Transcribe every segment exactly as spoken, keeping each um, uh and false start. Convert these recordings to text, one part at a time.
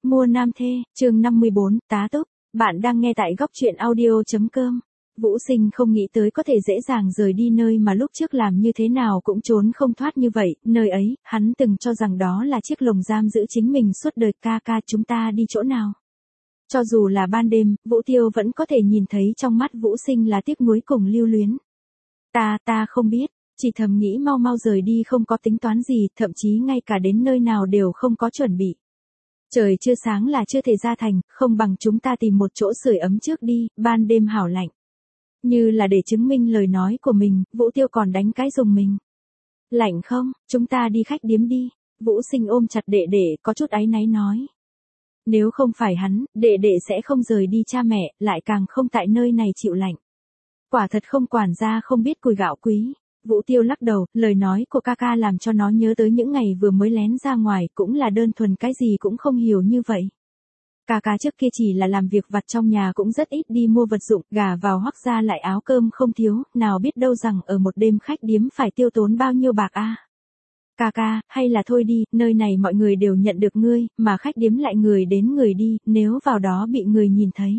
Mua nam thê, chương năm mươi bốn, tá túc. Bạn đang nghe tại góc truyện audio chấm com. Vũ Sinh không nghĩ tới có thể dễ dàng rời đi nơi mà lúc trước làm như thế nào cũng trốn không thoát như vậy, nơi ấy, hắn từng cho rằng đó là chiếc lồng giam giữ chính mình suốt đời. Ca ca, chúng ta đi chỗ nào? Cho dù là ban đêm, Vũ Tiêu vẫn có thể nhìn thấy trong mắt Vũ Sinh là tiếc nuối cùng lưu luyến. Ta, ta không biết, chỉ thầm nghĩ mau mau rời đi không có tính toán gì, thậm chí ngay cả đến nơi nào đều không có chuẩn bị. Trời chưa sáng là chưa thể ra thành, không bằng chúng ta tìm một chỗ sưởi ấm trước đi, ban đêm hảo lạnh. Như là để chứng minh lời nói của mình, Vũ Tiêu còn đánh cái dùng mình. Lạnh không, chúng ta đi khách điếm đi. Vũ Sinh ôm chặt đệ đệ, có chút áy náy nói. Nếu không phải hắn, đệ đệ sẽ không rời đi cha mẹ, lại càng không tại nơi này chịu lạnh. Quả thật không quản gia không biết cùi gạo quý. Vũ Tiêu lắc đầu, lời nói của ca ca làm cho nó nhớ tới những ngày vừa mới lén ra ngoài, cũng là đơn thuần cái gì cũng không hiểu như vậy. Ca ca trước kia chỉ là làm việc vặt trong nhà cũng rất ít đi mua vật dụng, gà vào Hoắc gia lại áo cơm không thiếu, nào biết đâu rằng ở một đêm khách điếm phải tiêu tốn bao nhiêu bạc a. À? Ca ca, hay là thôi đi, nơi này mọi người đều nhận được ngươi, mà khách điếm lại người đến người đi, nếu vào đó bị người nhìn thấy.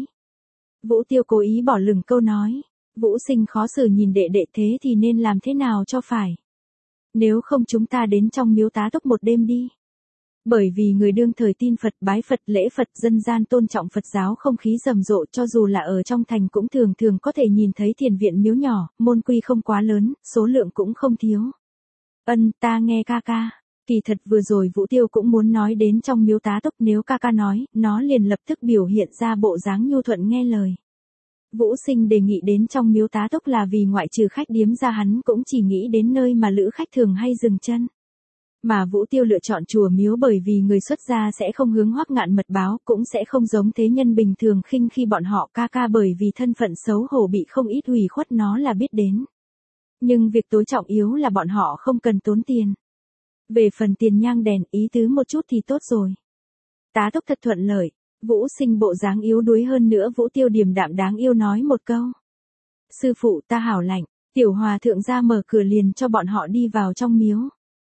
Vũ Tiêu cố ý bỏ lửng câu nói. Vũ Sinh khó xử nhìn đệ đệ, thế thì nên làm thế nào cho phải. Nếu không chúng ta đến trong miếu tá túc một đêm đi. Bởi vì người đương thời tin Phật, bái Phật, lễ Phật, dân gian tôn trọng Phật giáo, không khí rầm rộ, cho dù là ở trong thành cũng thường thường có thể nhìn thấy thiền viện miếu nhỏ, môn quy không quá lớn, số lượng cũng không thiếu. Ân, ta nghe ca ca. Kỳ thật vừa rồi Vũ Tiêu cũng muốn nói đến trong miếu tá túc, nếu ca ca nói, nó liền lập tức biểu hiện ra bộ dáng nhu thuận nghe lời. Vũ Sinh đề nghị đến trong miếu tá túc là vì ngoại trừ khách điếm ra hắn cũng chỉ nghĩ đến nơi mà lữ khách thường hay dừng chân. Mà Vũ Tiêu lựa chọn chùa miếu bởi vì người xuất gia sẽ không hướng Hoắc Ngạn mật báo, cũng sẽ không giống thế nhân bình thường khinh khi bọn họ. Ca ca bởi vì thân phận xấu hổ bị không ít hủy khuất nó là biết đến. Nhưng việc tối trọng yếu là bọn họ không cần tốn tiền. Về phần tiền nhang đèn, ý tứ một chút thì tốt rồi. Tá túc thật thuận lợi. Vũ Sinh bộ dáng yếu đuối hơn nữa, Vũ Tiêu điềm đạm đáng yêu nói một câu. Sư phụ, ta hảo lạnh. Tiểu hòa thượng ra mở cửa liền cho bọn họ đi vào trong miếu.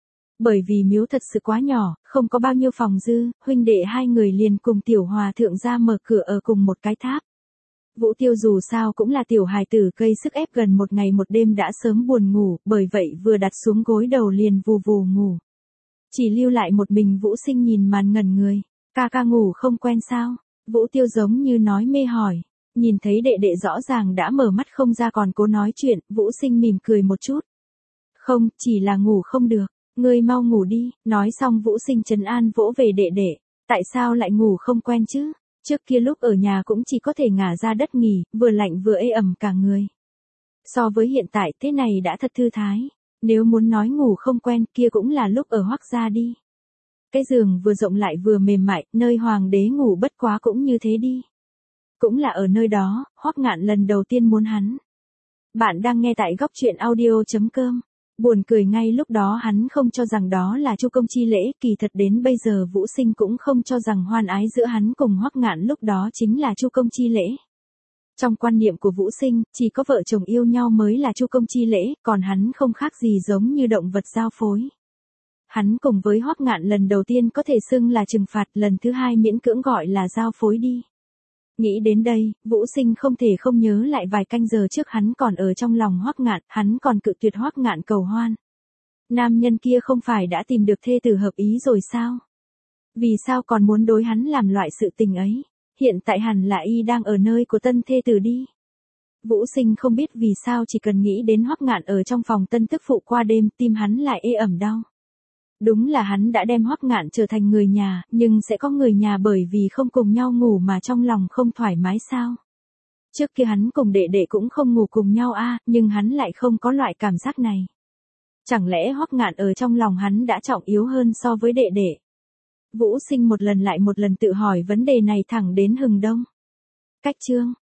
Bởi vì miếu thật sự quá nhỏ, không có bao nhiêu phòng dư, huynh đệ hai người liền cùng tiểu hòa thượng ra mở cửa ở cùng một cái tháp. Vũ Tiêu dù sao cũng là tiểu hài tử, gây sức ép gần một ngày một đêm đã sớm buồn ngủ, bởi vậy vừa đặt xuống gối đầu liền vù vù ngủ. Chỉ lưu lại một mình Vũ Sinh nhìn màn ngẩn người. Ca ca ngủ không quen sao? Vũ Tiêu giống như nói mê hỏi. Nhìn thấy đệ đệ rõ ràng đã mở mắt không ra còn cố nói chuyện, Vũ Sinh mỉm cười một chút. Không, chỉ là ngủ không được. Ngươi mau ngủ đi. Nói xong Vũ Sinh trấn an vỗ về đệ đệ. Tại sao lại ngủ không quen chứ? Trước kia lúc ở nhà cũng chỉ có thể ngả ra đất nghỉ, vừa lạnh vừa ê ẩm cả người. So với hiện tại thế này đã thật thư thái. Nếu muốn nói ngủ không quen kia cũng là lúc ở Hoắc gia đi. Cái giường vừa rộng lại vừa mềm mại, nơi hoàng đế ngủ bất quá cũng như thế đi. Cũng là ở nơi đó, Hoắc Ngạn lần đầu tiên muốn hắn. Bạn đang nghe tại góc truyện audio chấm com. Buồn cười ngay lúc đó hắn không cho rằng đó là chu công chi lễ, kỳ thật đến bây giờ Vũ Sinh cũng không cho rằng hoan ái giữa hắn cùng Hoắc Ngạn lúc đó chính là chu công chi lễ. Trong quan niệm của Vũ Sinh, chỉ có vợ chồng yêu nhau mới là chu công chi lễ, còn hắn không khác gì giống như động vật giao phối. Hắn cùng với Hoắc Ngạn lần đầu tiên có thể xưng là trừng phạt, lần thứ hai miễn cưỡng gọi là giao phối đi. Nghĩ đến đây, Vũ Sinh không thể không nhớ lại vài canh giờ trước hắn còn ở trong lòng Hoắc Ngạn, hắn còn cự tuyệt Hoắc Ngạn cầu hoan. Nam nhân kia không phải đã tìm được thê tử hợp ý rồi sao? Vì sao còn muốn đối hắn làm loại sự tình ấy? Hiện tại hẳn là y đang ở nơi của tân thê tử đi. Vũ Sinh không biết vì sao chỉ cần nghĩ đến Hoắc Ngạn ở trong phòng tân tức phụ qua đêm, tim hắn lại ê ẩm đau. Đúng là hắn đã đem Hoắc Ngạn trở thành người nhà, nhưng sẽ có người nhà bởi vì không cùng nhau ngủ mà trong lòng không thoải mái sao? Trước kia hắn cùng đệ đệ cũng không ngủ cùng nhau a, à, nhưng hắn lại không có loại cảm giác này. Chẳng lẽ Hoắc Ngạn ở trong lòng hắn đã trọng yếu hơn so với đệ đệ? Vũ Sinh một lần lại một lần tự hỏi vấn đề này thẳng đến hừng đông. Cách chương,